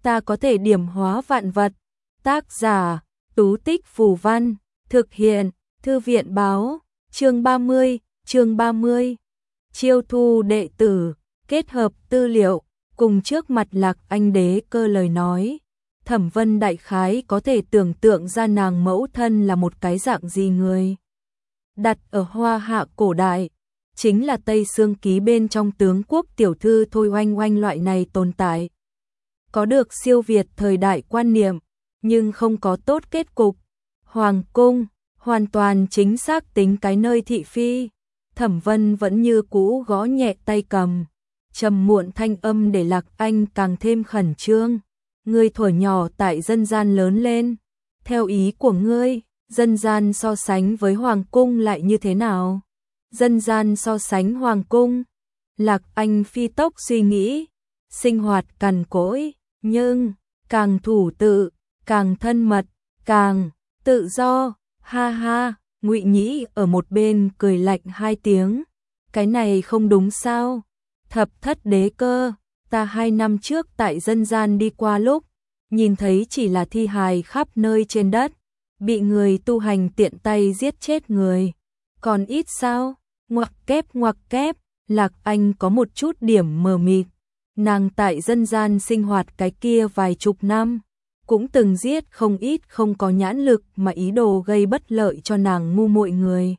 ta có thể điểm hóa vạn vật. Tác giả, Tú Tích Phù Văn, thực hiện, Thư viện Báo, chương 30. Chiêu thu đệ tử, kết hợp tư liệu, cùng trước mặt Lạc Anh Đế Cơ lời nói. Thẩm Vân đại khái có thể tưởng tượng ra nàng mẫu thân là một cái dạng gì người. Đặt ở Hoa Hạ cổ đại, chính là Tây Xương Ký bên trong tướng quốc tiểu thư Thôi Oanh Oanh loại này tồn tại. Có được siêu việt thời đại quan niệm, nhưng không có tốt kết cục. Hoàng cung, hoàn toàn chính xác tính cái nơi thị phi. Thẩm Vân vẫn như cũ gõ nhẹ tay cầm, trầm muộn thanh âm để Lạc Anh càng thêm khẩn trương. Ngươi thuở nhỏ tại dân gian lớn lên, theo ý của ngươi, dân gian so sánh với hoàng cung lại như thế nào? Dân gian so sánh hoàng cung, Lạc Anh phi tốc suy nghĩ, sinh hoạt cằn cỗi, nhưng càng thủ tự, càng thân mật, càng tự do. Ha ha, Ngụy Nhĩ ở một bên cười lạnh hai tiếng, cái này không đúng sao? Thập thất đế cơ, ta 2 năm trước tại dân gian đi qua lúc, nhìn thấy chỉ là thi hài khắp nơi trên đất, bị người tu hành tiện tay giết chết người. Còn ít sao? Ngoặc kép, Lạc Anh có một chút điểm mờ mịt. Nàng tại dân gian sinh hoạt cái kia vài chục năm, cũng từng giết không ít không có nhãn lực mà ý đồ gây bất lợi cho nàng ngu muội người.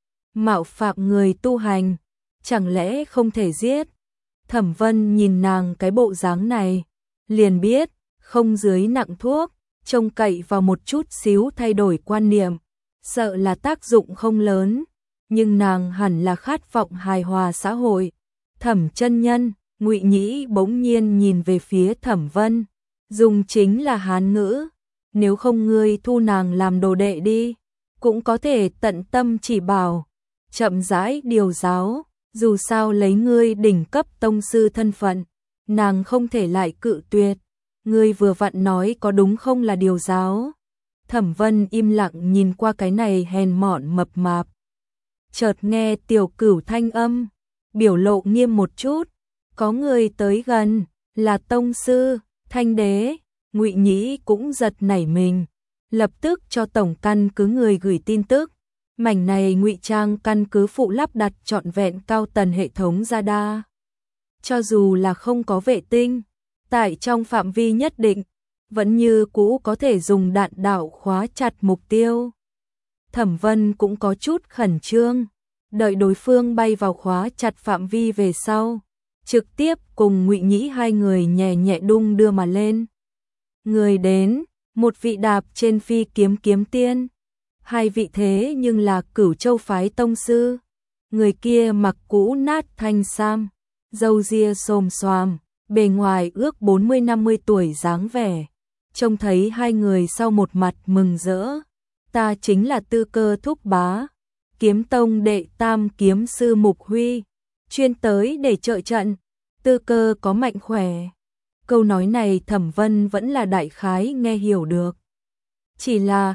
Mạo phạm người tu hành, chẳng lẽ không thể giết? Thẩm Vân nhìn nàng cái bộ dáng này, liền biết, không dưới nặng thuốc, trông cậy vào một chút xíu thay đổi quan niệm, sợ là tác dụng không lớn, nhưng nàng hẳn là khát vọng hài hòa xã hội. Thẩm chân nhân, Ngụy Nhĩ bỗng nhiên nhìn về phía Thẩm Vân, dùng chính là Hán ngữ, nếu không ngươi thu nàng làm đồ đệ đi, cũng có thể tận tâm chỉ bảo, chậm rãi điều giáo, dù sao lấy ngươi đỉnh cấp tông sư thân phận, nàng không thể lại cự tuyệt. Ngươi vừa vặn nói có đúng không là điều giáo? Thẩm Vân im lặng nhìn qua cái này hèn mọn mập mạp. Chợt nghe Tiểu Cửu thanh âm, biểu lộ nghiêm một chút, có người tới gần, là tông sư, Thanh đế. Ngụy Nhĩ cũng giật nảy mình, lập tức cho tổng căn cứ người gửi tin tức. Mảnh này ngụy trang căn cứ phụ lắp đặt trọn vẹn cao tần hệ thống radar. Cho dù là không có vệ tinh, tại trong phạm vi nhất định, vẫn như cũ có thể dùng đạn đạo khóa chặt mục tiêu. Thẩm Vân cũng có chút khẩn trương, đợi đối phương bay vào khóa chặt phạm vi về sau, trực tiếp cùng Ngụy Nhĩ hai người nhẹ nhẹ đung đưa mà lên. Người đến, một vị đạp trên phi kiếm kiếm tiên, hai vị thế nhưng là Cửu Châu phái tông sư. Người kia mặc cũ nát thanh sam, râu ria xồm xoàm, bề ngoài ước 40-50 tuổi dáng vẻ. Trông thấy hai người sau một mặt mừng rỡ. Ta chính là Tư Cơ thúc bá, Kiếm Tông đệ tam kiếm sư Mục Huy, chuyên tới để trợ trận. Tư Cơ có mạnh khỏe. Câu nói này Thẩm Vân vẫn là đại khái nghe hiểu được. Chỉ là,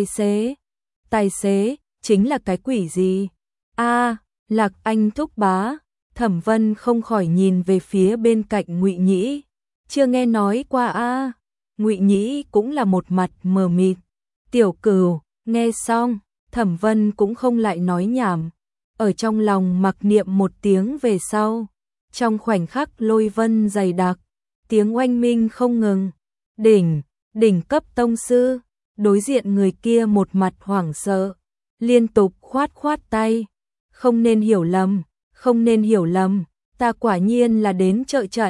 tài xế, chính là cái quỷ gì? A, Lạc Anh thúc bá. Thẩm Vân không khỏi nhìn về phía bên cạnh Ngụy Nhĩ. Chưa nghe nói qua a. Ngụy Nhĩ cũng là một mặt mờ mịt. Tiểu Cửu, nghe xong, Thẩm Vân cũng không lại nói nhảm. Ở trong lòng mặc niệm một tiếng về sau. Trong khoảnh khắc lôi vân dày đặc, tiếng oanh minh không ngừng. Đỉnh cấp tông sư, đối diện người kia một mặt hoảng sợ, liên tục khoát tay. Không nên hiểu lầm, ta quả nhiên là đến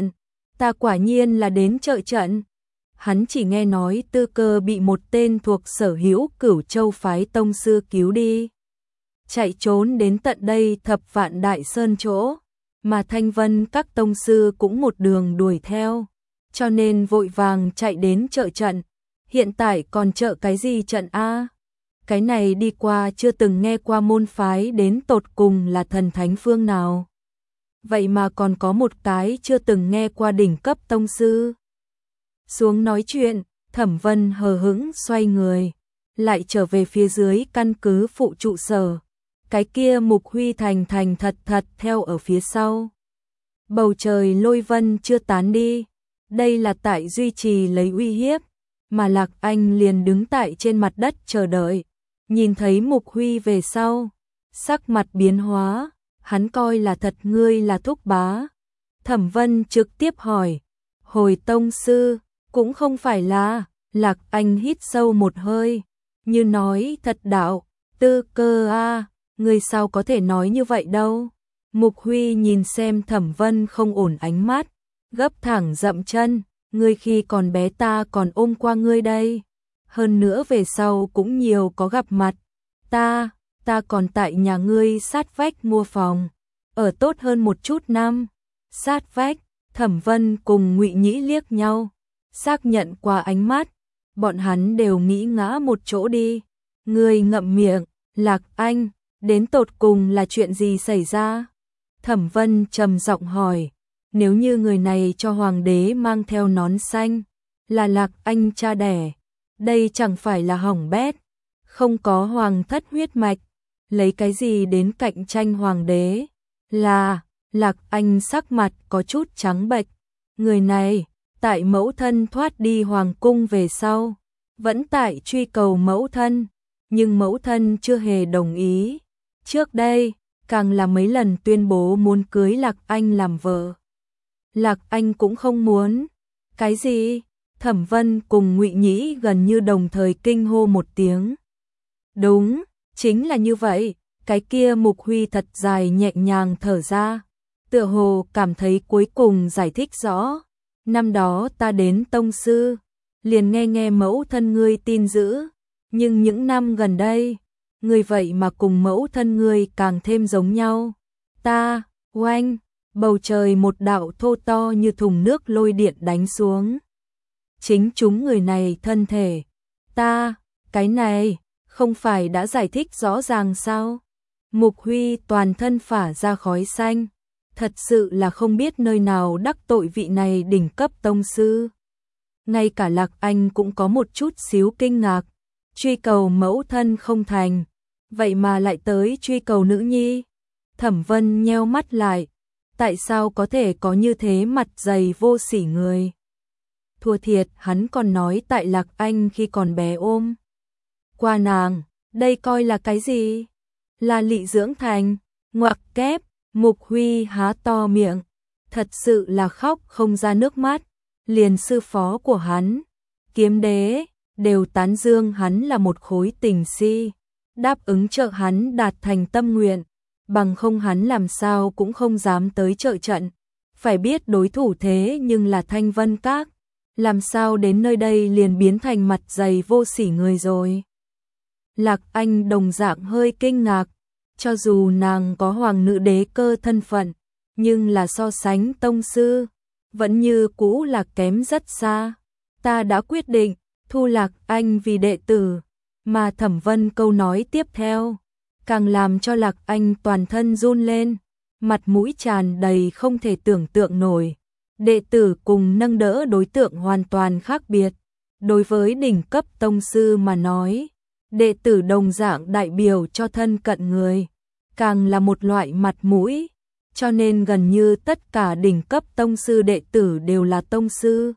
trợ trận. Hắn chỉ nghe nói Tư Cơ bị một tên thuộc sở hữu Cửu Châu phái tông sư cứu đi, chạy trốn đến tận đây Thập Vạn Đại Sơn chỗ, mà Thanh Vân các tông sư cũng một đường đuổi theo, cho nên vội vàng chạy đến trợ trận. Hiện tại còn trợ cái gì trận a? Cái này đi qua chưa từng nghe qua môn phái đến tột cùng là thần thánh phương nào. Vậy mà còn có một cái chưa từng nghe qua đỉnh cấp tông sư. Xuống nói chuyện, Thẩm Vân hờ hững xoay người, lại trở về phía dưới căn cứ phụ trụ sở. Cái kia Mục Huy thành thật theo ở phía sau. Bầu trời lôi vân chưa tán đi, đây là tại duy trì lấy uy hiếp, mà Lạc Anh liền đứng tại trên mặt đất chờ đợi. Nhìn thấy Mục Huy về sau, sắc mặt biến hóa, hắn coi là thật ngươi là thúc bá. Thẩm Vân trực tiếp hỏi, hồi tông sư, cũng không phải là. Lạc Anh hít sâu một hơi, như nói thật đạo, Tư Cơ a, ngươi sao có thể nói như vậy đâu. Mục Huy nhìn xem Thẩm Vân không ổn ánh mắt, gấp thẳng dậm chân, ngươi khi còn bé ta còn ôm qua ngươi đây. Hơn nữa về sau cũng nhiều có gặp mặt, ta còn tại nhà ngươi sát vách mua phòng, ở tốt hơn một chút năm. Sát vách, Thẩm Vân cùng Ngụy Nhĩ liếc nhau, xác nhận qua ánh mắt, bọn hắn đều nghĩ ngã một chỗ đi. Ngươi ngậm miệng, Lạc Anh, đến tột cùng là chuyện gì xảy ra? Thẩm Vân trầm giọng hỏi, nếu như người này cho hoàng đế mang theo nón xanh, là Lạc Anh cha đẻ, đây chẳng phải là hỏng bét, không có hoàng thất huyết mạch, lấy cái gì đến cạnh tranh hoàng đế? Là, Lạc Anh sắc mặt có chút trắng bệch, người này, tại mẫu thân thoát đi hoàng cung về sau, vẫn tại truy cầu mẫu thân, nhưng mẫu thân chưa hề đồng ý. Trước đây, càng là mấy lần tuyên bố muốn cưới Lạc Anh làm vợ. Lạc Anh cũng không muốn. Cái gì? Thẩm Vân cùng Ngụy Nhĩ gần như đồng thời kinh hô một tiếng. Đúng, chính là như vậy. Cái kia Mục Huy thật dài nhẹ nhàng thở ra, tựa hồ cảm thấy cuối cùng giải thích rõ. Năm đó ta đến tông sư, liền nghe mẫu thân ngươi tin dữ, nhưng những năm gần đây, ngươi vậy mà cùng mẫu thân ngươi càng thêm giống nhau. Ta, oanh, bầu trời một đạo thô to như thùng nước lôi điện đánh xuống. Chính chúng người này thân thể. Ta, cái này, không phải đã giải thích rõ ràng sao? Mục Huy toàn thân phả ra khói xanh, thật sự là không biết nơi nào đắc tội vị này đỉnh cấp tông sư. Ngay cả Lạc Anh cũng có một chút xíu kinh ngạc, truy cầu mẫu thân không thành, vậy mà lại tới truy cầu nữ nhi. Thẩm Vân nheo mắt lại, tại sao có thể có như thế mặt dày vô sỉ người? Thua thiệt hắn còn nói tại Lạc Anh khi còn bé ôm qua nàng, đây coi là cái gì? Là lị dưỡng thành, ngoặc kép. Mục Huy há to miệng, thật sự là khóc không ra nước mắt, liền sư phó của hắn, Kiếm Đế, đều tán dương hắn là một khối tình si, đáp ứng trợ hắn đạt thành tâm nguyện, bằng không hắn làm sao cũng không dám tới trợ trận, phải biết đối thủ thế nhưng là Thanh Vân Các, làm sao đến nơi đây liền biến thành mặt dày vô sỉ người rồi. Lạc Anh đồng dạng hơi kinh ngạc, cho dù nàng có hoàng nữ đế cơ thân phận, nhưng là so sánh tông sư, vẫn như cũ là kém rất xa. Ta đã quyết định, thu Lạc Anh vì đệ tử, mà Thẩm Vân câu nói tiếp theo, càng làm cho Lạc Anh toàn thân run lên, mặt mũi tràn đầy không thể tưởng tượng nổi. Đệ tử cùng nâng đỡ đối tượng hoàn toàn khác biệt. Đối với đỉnh cấp tông sư mà nói, đệ tử đồng dạng đại biểu cho thân cận người, càng là một loại mặt mũi, cho nên gần như tất cả đỉnh cấp tông sư đệ tử đều là tông sư.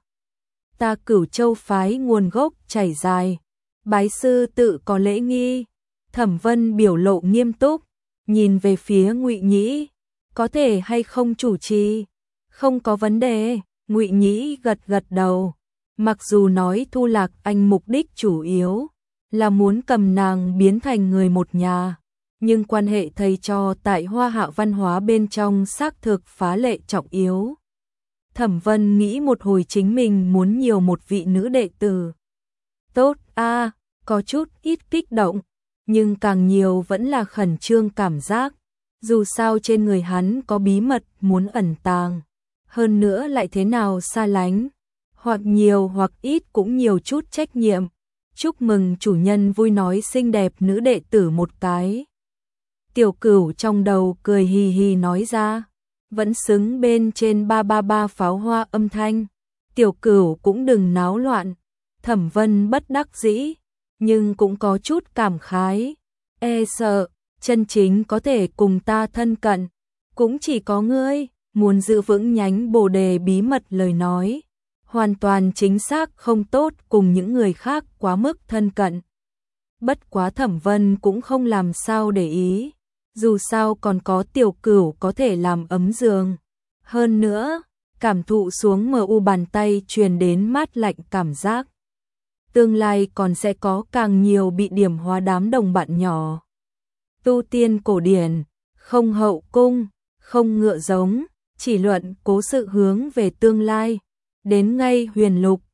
Ta Cửu Châu phái nguồn gốc chảy dài, bái sư tự có lễ nghi. Thẩm Vân biểu lộ nghiêm túc, nhìn về phía Ngụy Nhĩ, có thể hay không chủ trì? Không có vấn đề. Ngụy Nhĩ gật gật đầu, mặc dù nói thu Lạc Anh mục đích chủ yếu là muốn cầm nàng biến thành người một nhà, nhưng quan hệ thầy trò tại Hoa Hạ văn hóa bên trong xác thực phá lệ trọng yếu. Thẩm Vân nghĩ một hồi chính mình muốn nhiều một vị nữ đệ tử. Tốt a, có chút ít kích động, nhưng càng nhiều vẫn là khẩn trương cảm giác, dù sao trên người hắn có bí mật muốn ẩn tàng, hơn nữa lại thế nào xa lánh, hoặc nhiều hoặc ít cũng nhiều chút trách nhiệm. Chúc mừng chủ nhân vui nói xinh đẹp nữ đệ tử một cái. Tiểu Cửu trong đầu cười hì hì nói ra, vẫn xứng bên trên 333 pháo hoa âm thanh. Tiểu Cửu cũng đừng náo loạn. Thẩm Vân bất đắc dĩ, nhưng cũng có chút cảm khái. E sợ, chân chính có thể cùng ta thân cận, cũng chỉ có ngươi. Muốn giữ vững nhánh bồ đề bí mật lời nói, hoàn toàn chính xác không tốt cùng những người khác quá mức thân cận. Bất quá Thẩm Vân cũng không làm sao để ý, dù sao còn có Tiểu Cửu có thể làm ấm giường. Hơn nữa, cảm thụ xuống MU bàn tay truyền đến mát lạnh cảm giác. Tương lai còn sẽ có càng nhiều bị điểm hóa đám đồng bạn nhỏ. Tu tiên cổ điển, không hậu cung, không ngựa giống, chỉ luận cố sự hướng về tương lai. Đến ngay huyền lục,